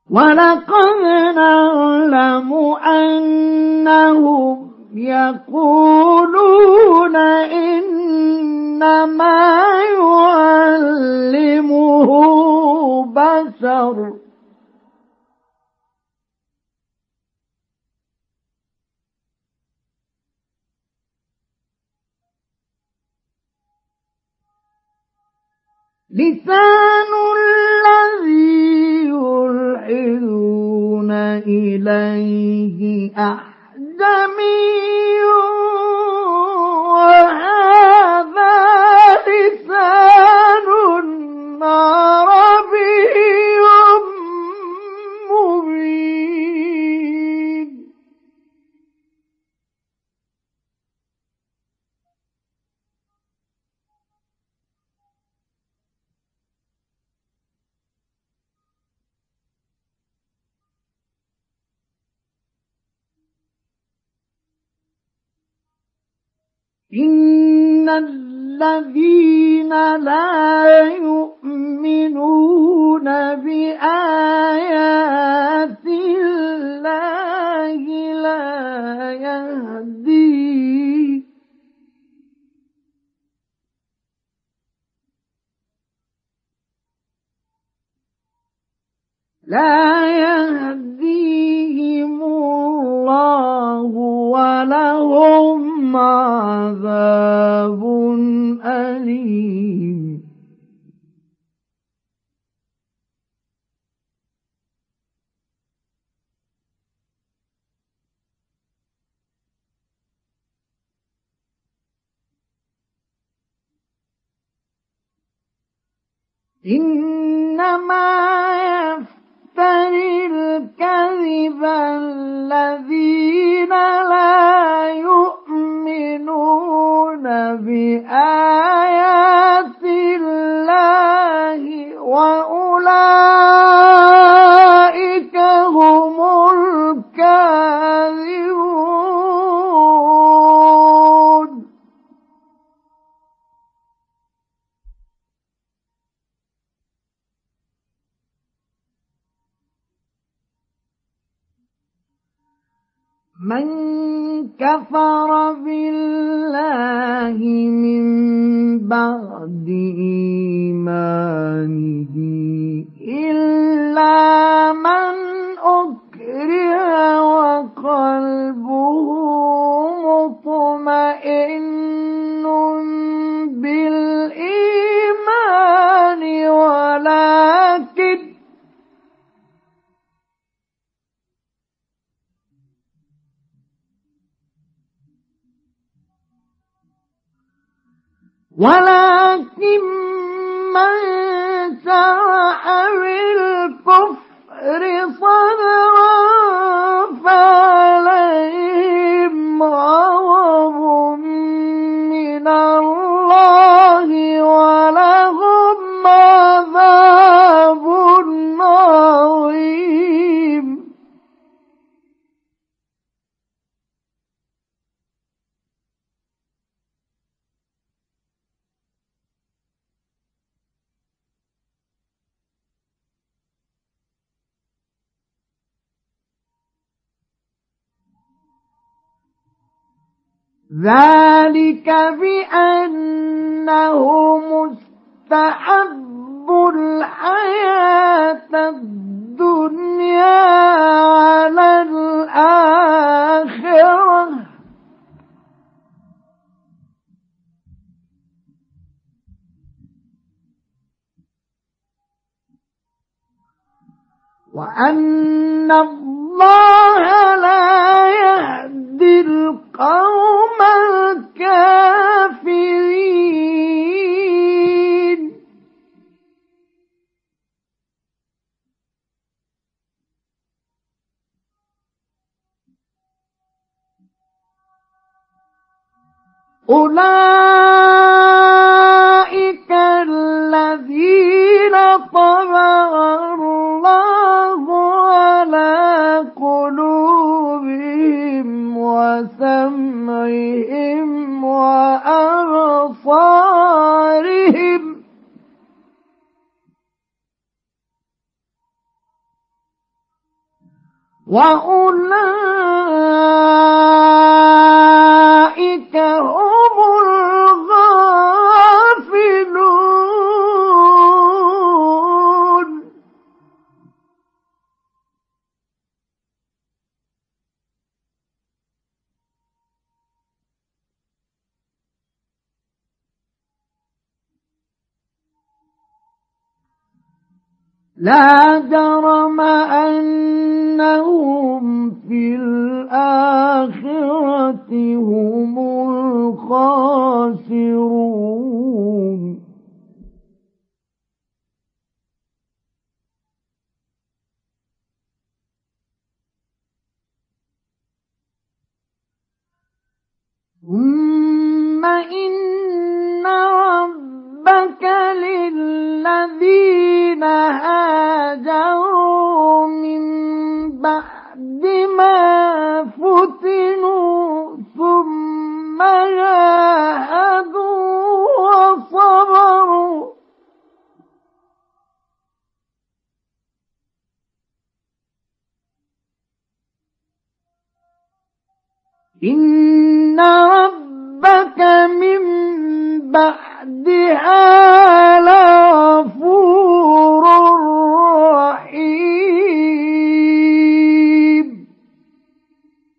ولقد نعلم أنهم يقولون إنما يعلمه بشر لسان الذي يلحدون إليه أعجمي وهذا لسان عربي مبين إن الذين لا يؤمنون بآيات الله لا يهديهم الله ولهم عذاب أليم إنما يفتري الكذب الذين لا يؤمنون بآيات الله وأولئك هم الكاذبون من كفر بالله من بعد إيمانه إلا من أكره وقلبه مطمئن بالإيمان ولكن من شرح بالكفر صدرا فعليهم غضب من الله ولهم عذاب عظيم ذلك بأنه مستحب الحياة الدنيا على الآخرة وأن الله لا يهدي القوم الكافرين أولئك الذين طبع الله على قلوبهم وسمعهم وأبصارهم وأولئك هم الغافلون. لا جرم أنهم في الآخرة هم الخاسرون. ثم إن ربك للذين هاجروا من بعد ما فتنوا ثم جاهدوا وصبروا إن ربك من بعدها